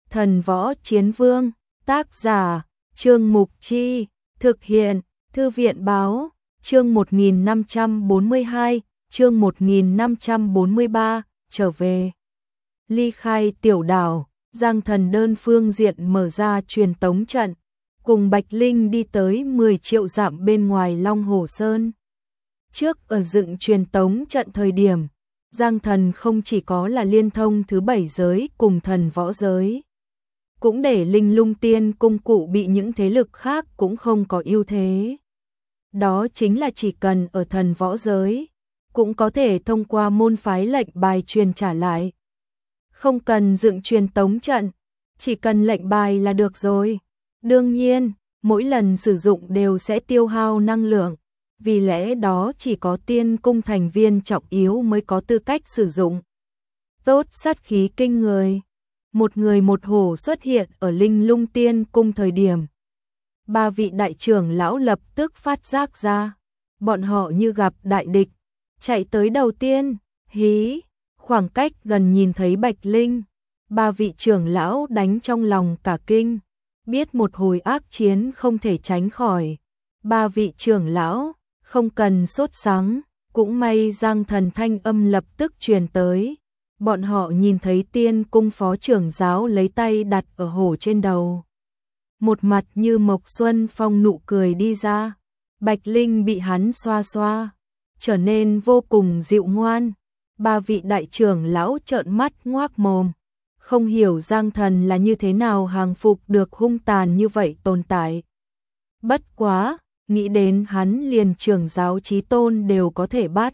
Thần Võ Chiến Vương, tác giả, Trương Mục Chi, thực hiện, Thư viện Báo, chương 1542, chương 1543, trở về. Ly khai tiểu đảo, Giang Thần đơn phương diện mở ra truyền tống trận, cùng Bạch Linh đi tới 10 triệu dặm bên ngoài Long Hồ Sơn. Trước ở dựng truyền tống trận thời điểm, Giang Thần không chỉ có là liên thông thứ 7 giới cùng thần võ giới, cũng để Linh Lung Tiên cung cụ bị những thế lực khác cũng không có ưu thế. Đó chính là chỉ cần ở thần võ giới, cũng có thể thông qua môn phái lệnh bài truyền trả lại. Không cần dựng truyền tống trận, chỉ cần lệnh bài là được rồi. Đương nhiên, mỗi lần sử dụng đều sẽ tiêu hao năng lượng, vì lẽ đó chỉ có tiên cung thành viên trọng yếu mới có tư cách sử dụng. Tốt sát khí kinh người. Một người một hổ xuất hiện ở Linh Lung Tiên cung thời điểm. Ba vị đại trưởng lão lập tức phát giác ra. Bọn họ như gặp đại địch. Chạy tới đầu tiên, hí, khoảng cách gần nhìn thấy Bạch Linh. Ba vị trưởng lão đánh trong lòng cả kinh. Biết một hồi ác chiến không thể tránh khỏi. Ba vị trưởng lão, không cần sốt sắng. Cũng may Giang Thần thanh âm lập tức truyền tới. Bọn họ nhìn thấy tiên cung phó trưởng giáo lấy tay đặt ở hổ trên đầu. Một mặt như Mộc Xuân Phong nụ cười đi ra. Bạch Linh bị hắn xoa xoa, trở nên vô cùng dịu ngoan. Ba vị đại trưởng lão trợn mắt ngoác mồm. Không hiểu Giang Thần là như thế nào hàng phục được hung tàn như vậy tồn tại. Bất quá, nghĩ đến hắn liền trưởng giáo chí tôn đều có thể bắt.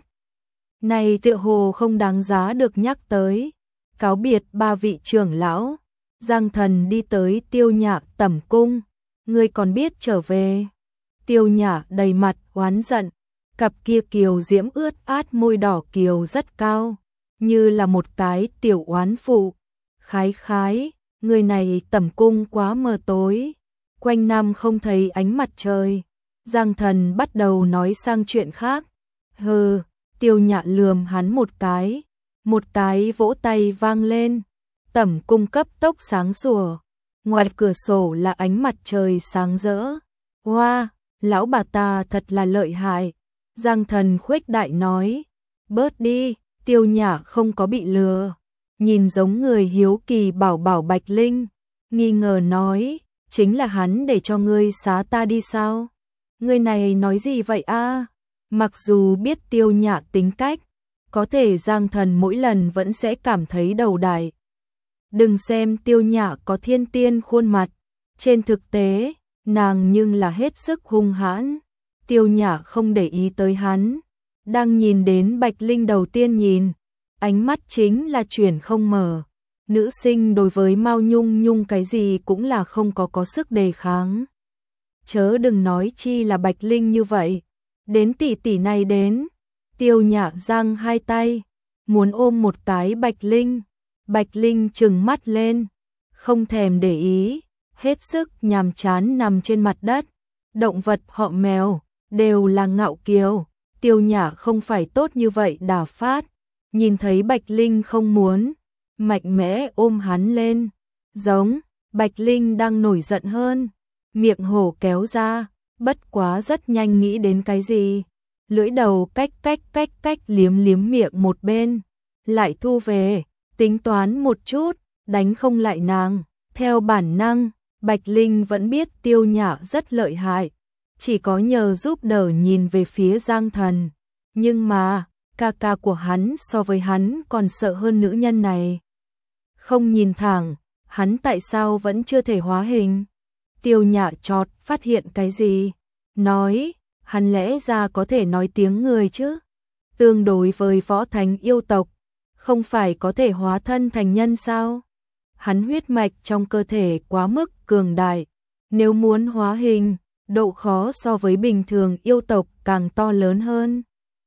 Này tựa hồ không đáng giá được nhắc tới. Cáo biệt ba vị trưởng lão, Giang Thần đi tới Tiêu Nhạc tẩm cung. Ngươi còn biết trở về. Tiêu Nhạc đầy mặt oán giận, cặp kia kiều diễm ướt át môi đỏ kiều rất cao, như là một cái tiểu oán phụ. Khái khái, người này tẩm cung quá mờ tối, quanh năm không thấy ánh mặt trời. Giang Thần bắt đầu nói sang chuyện khác. Hừ. Tiêu Nhạ lườm hắn một cái vỗ tay vang lên. Tẩm cung cấp tốc sáng sủa, ngoài cửa sổ là ánh mặt trời sáng rỡ. Hoa, lão bà ta thật là lợi hại. Giang Thần khuếch đại nói. Bớt đi, Tiêu Nhạ không có bị lừa. Nhìn giống người hiếu kỳ bảo bảo Bạch Linh, nghi ngờ nói, chính là hắn để cho ngươi xá ta đi sao? Ngươi này nói gì vậy a? Mặc dù biết Tiêu Nhạ tính cách, có thể Giang Thần mỗi lần vẫn sẽ cảm thấy đầu đại. Đừng xem Tiêu Nhạ có thiên tiên khuôn mặt, trên thực tế, nàng nhưng là hết sức hung hãn. Tiêu Nhạ không để ý tới hắn, đang nhìn đến Bạch Linh đầu tiên nhìn, ánh mắt chính là chuyển không mở. Nữ sinh đối với Mao Nhung Nhung cái gì cũng là không có sức đề kháng. Chớ đừng nói chi là Bạch Linh như vậy. Đến tỷ tỷ này đến. Tiêu Nhạ giang hai tay, muốn ôm một cái Bạch Linh. Bạch Linh trừng mắt lên, không thèm để ý, hết sức nhàm chán nằm trên mặt đất. Động vật họ mèo đều là ngạo kiều, Tiêu Nhạ không phải tốt như vậy đả phát. Nhìn thấy Bạch Linh không muốn, mạnh mẽ ôm hắn lên. Giống, Bạch Linh đang nổi giận hơn, miệng hổ kéo ra. Bất quá rất nhanh nghĩ đến cái gì, lưỡi đầu cách liếm miệng một bên, lại thu về, tính toán một chút, đánh không lại nàng. Theo bản năng, Bạch Linh vẫn biết Tiêu Nhạ rất lợi hại, chỉ có nhờ giúp đỡ nhìn về phía Giang Thần. Nhưng mà, ca ca của hắn so với hắn còn sợ hơn nữ nhân này. Không nhìn thẳng, hắn tại sao vẫn chưa thể hóa hình? Tiêu Nhạ chợt phát hiện cái gì, nói, hắn lẽ ra có thể nói tiếng người chứ. Tương đối với võ thánh yêu tộc, không phải có thể hóa thân thành nhân sao? Hắn huyết mạch trong cơ thể quá mức cường đại, nếu muốn hóa hình, độ khó so với bình thường yêu tộc càng to lớn hơn.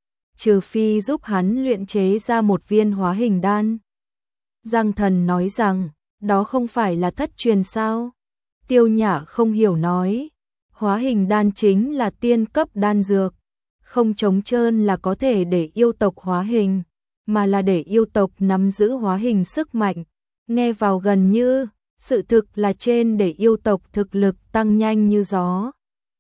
Trừ phi giúp hắn luyện chế ra một viên hóa hình đan. Giang Thần nói rằng, đó không phải là thất truyền sao? Tiêu Nhạ không hiểu nói, hóa hình đan chính là tiên cấp đan dược, không trống trơn là có thể để yêu tộc hóa hình, mà là để yêu tộc nắm giữ hóa hình sức mạnh. Nghe vào gần như Sự thực là trên để yêu tộc thực lực tăng nhanh như gió.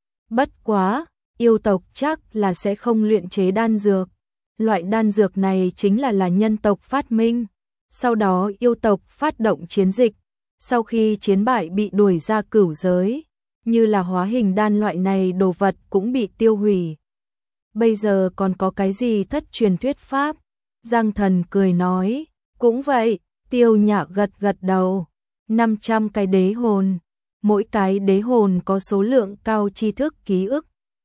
Bất quá, yêu tộc chắc là sẽ không luyện chế đan dược. Loại đan dược này chính là nhân tộc phát minh. Sau đó yêu tộc phát động chiến dịch. Sau khi chiến bại bị đuổi ra cửu giới, như là hóa hình đan loại này đồ vật cũng bị tiêu hủy. Bây giờ còn có cái gì thất truyền thuyết pháp? Giang Thần cười nói, cũng vậy. Tiêu Nhạc gật gật đầu. 500 cái đế hồn, mỗi cái đế hồn có số lượng cao tri thức ký ức.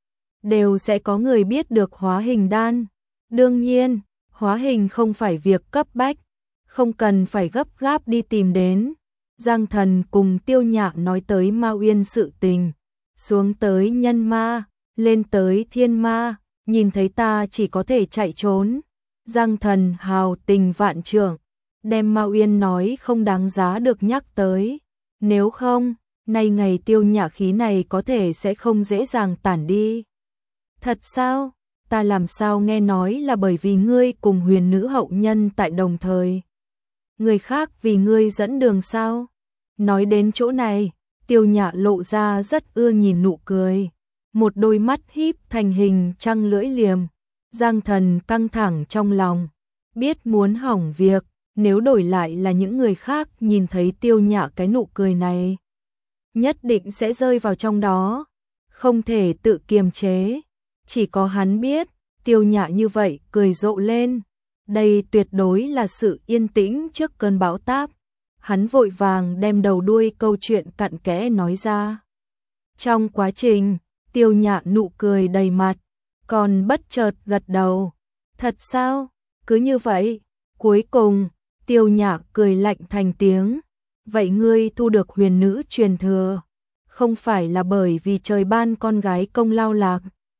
Đều sẽ có người biết được hóa hình đan. Đương nhiên, hóa hình không phải việc cấp bách, không cần phải gấp gáp đi tìm đến. Giang Thần cùng Tiêu Nhạc nói tới Ma Uyên sự tình, xuống tới nhân ma, lên tới thiên ma, nhìn thấy ta chỉ có thể chạy trốn. Giang Thần hào tình vạn trượng, đem Ma Uyên nói không đáng giá được nhắc tới. Nếu không, nay ngày Tiêu Nhạc khí này có thể sẽ không dễ dàng tản đi. Thật sao? Ta làm sao nghe nói là bởi vì ngươi cùng huyền nữ hậu nhân tại đồng thời. Người khác vì ngươi dẫn đường sao? Nói đến chỗ này, Tiêu Nhạc lộ ra rất ưa nhìn nụ cười. Một đôi mắt híp thành hình trăng lưỡi liềm. Giang Thần căng thẳng trong lòng. Biết muốn hỏng việc, nếu đổi lại là những người khác nhìn thấy Tiêu Nhạc cái nụ cười này, nhất định sẽ rơi vào trong đó. Không thể tự kiềm chế. Chỉ có hắn biết, Tiêu Nhạc như vậy cười rộ lên. Đây tuyệt đối là sự yên tĩnh trước cơn bão táp. Hắn vội vàng đem đầu đuôi câu chuyện cặn kẽ nói ra. Trong quá trình, Tiêu Nhạc nụ cười đầy mặt, còn bất chợt gật đầu. Thật sao? Cứ như vậy. Cuối cùng, Tiêu Nhạc cười lạnh thành tiếng. Vậy ngươi thu được huyền nữ truyền thừa, không phải là bởi vì trời ban con gái công lao lạc.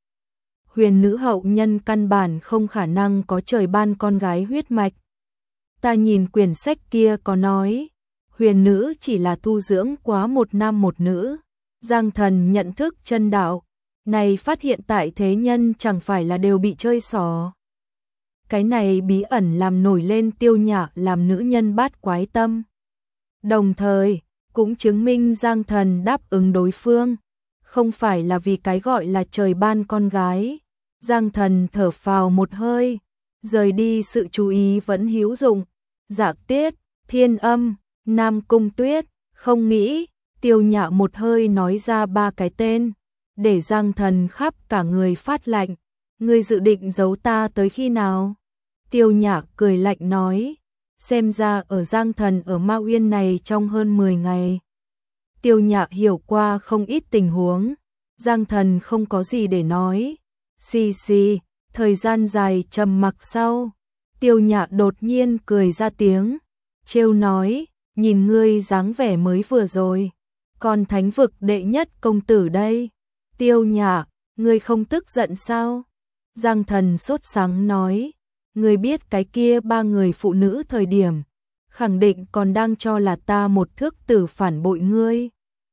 Huyền nữ hậu nhân căn bản không khả năng có trời ban con gái huyết mạch. Ta nhìn quyển sách kia có nói, huyền nữ chỉ là tu dưỡng quá một nam một nữ. Giang Thần nhận thức chân đạo, này phát hiện tại thế nhân chẳng phải là đều bị chơi xỏ. Cái này bí ẩn làm nổi lên Tiêu Nhạc làm nữ nhân bát quái tâm. Đồng thời, cũng chứng minh Giang Thần đáp ứng đối phương, không phải là vì cái gọi là trời ban con gái. Giang Thần thở phào một hơi, rời đi sự chú ý vẫn hữu dụng. Dạ Tiết, Thiên Âm, Nam Cung Tuyết, không nghĩ. Tiêu Nhạc một hơi nói ra 3 cái tên, để Giang Thần khắp cả người phát lạnh. Ngươi dự định giấu ta tới khi nào? Tiêu Nhạc cười lạnh nói, xem ra ở Giang Thần ở Ma Uyên này trong hơn 10 ngày. Tiêu Nhạc hiểu qua không ít tình huống, Giang Thần không có gì để nói. Xì xì, thời gian dài trầm mặc sau, Tiêu Nhạc đột nhiên cười ra tiếng, trêu nói, nhìn ngươi dáng vẻ mới vừa rồi, còn thánh vực đệ nhất công tử đây. Tiêu Nhạc, ngươi không tức giận sao? Giang Thần sốt sắng nói, ngươi biết cái kia 3 người phụ nữ thời điểm, khẳng định còn đang cho là ta một thước tử phản bội ngươi.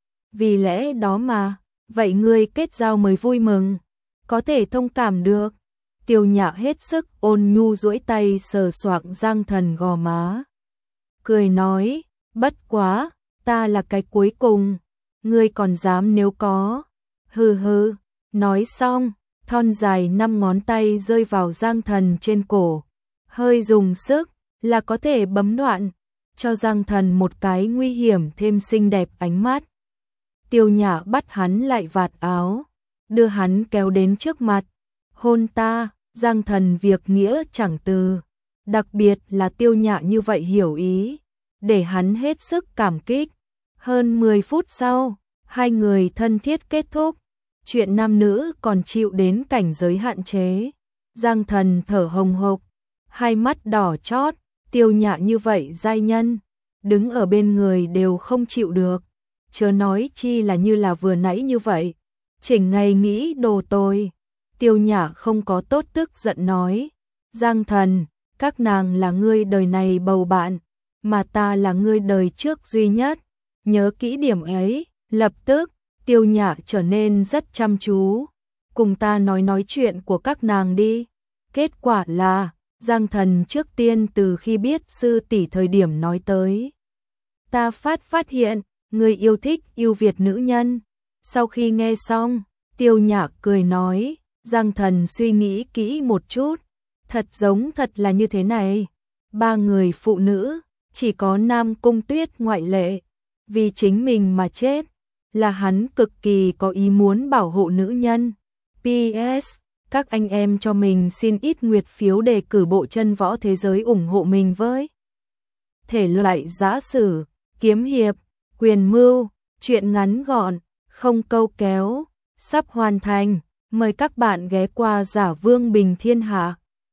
Vì lẽ đó mà, vậy ngươi kết giao mới vui mừng, có thể thông cảm được. Tiêu Nhạc hết sức ôn nhu duỗi tay sờ soạng Giang Thần gò má. Cười nói, bất quá, ta là cái cuối cùng, ngươi còn dám nếu có. Hừ hừ, nói xong, thon dài 5 ngón tay rơi vào Giang Thần trên cổ. Hơi dùng sức, là có thể bấm đoạn, cho Giang Thần một cái nguy hiểm thêm xinh đẹp ánh mắt. Tiêu Nhạc bắt hắn lại vạt áo, đưa hắn kéo đến trước mặt. Hôn ta. Giang Thần việc nghĩa chẳng từ, đặc biệt là Tiêu Nhạc như vậy hiểu ý, để hắn hết sức cảm kích. Hơn 10 phút sau, hai người thân thiết kết thúc, chuyện nam nữ còn chịu đến cảnh giới hạn chế. Giang Thần thở hồng hộc, hai mắt đỏ chót, Tiêu Nhạc như vậy giai nhân, đứng ở bên người đều không chịu được, chớ nói chi là như là vừa nãy như vậy, chỉnh ngày nghĩ đồ tôi. Tiêu Nhạc không có tốt tức giận nói, Giang Thần, các nàng là ngươi đời này bầu bạn, mà ta là ngươi đời trước duy nhất, nhớ kỹ điểm ấy. Lập tức, Tiêu Nhạc trở nên rất chăm chú, cùng ta nói chuyện của các nàng đi. Kết quả là, Giang Thần trước tiên từ khi biết sư tỷ thời điểm nói tới Ta phát hiện, người yêu thích yêu Việt nữ nhân. Sau khi nghe xong, Tiêu Nhạc cười nói, Giang Thần suy nghĩ kỹ một chút, thật giống thật là như thế này. 3 người phụ nữ, chỉ có Nam Cung Tuyết ngoại lệ, vì chính mình mà chết, là hắn cực kỳ có ý muốn bảo hộ nữ nhân. PS, các anh em cho mình xin ít nguyệt phiếu đề cử bộ chân võ thế giới ủng hộ mình với. Thể loại giã sử, kiếm hiệp, quyền mưu, truyện ngắn gọn, không câu kéo, sắp hoàn thành. Mời các bạn ghé qua Giả Vương Bình Thiên Hạ.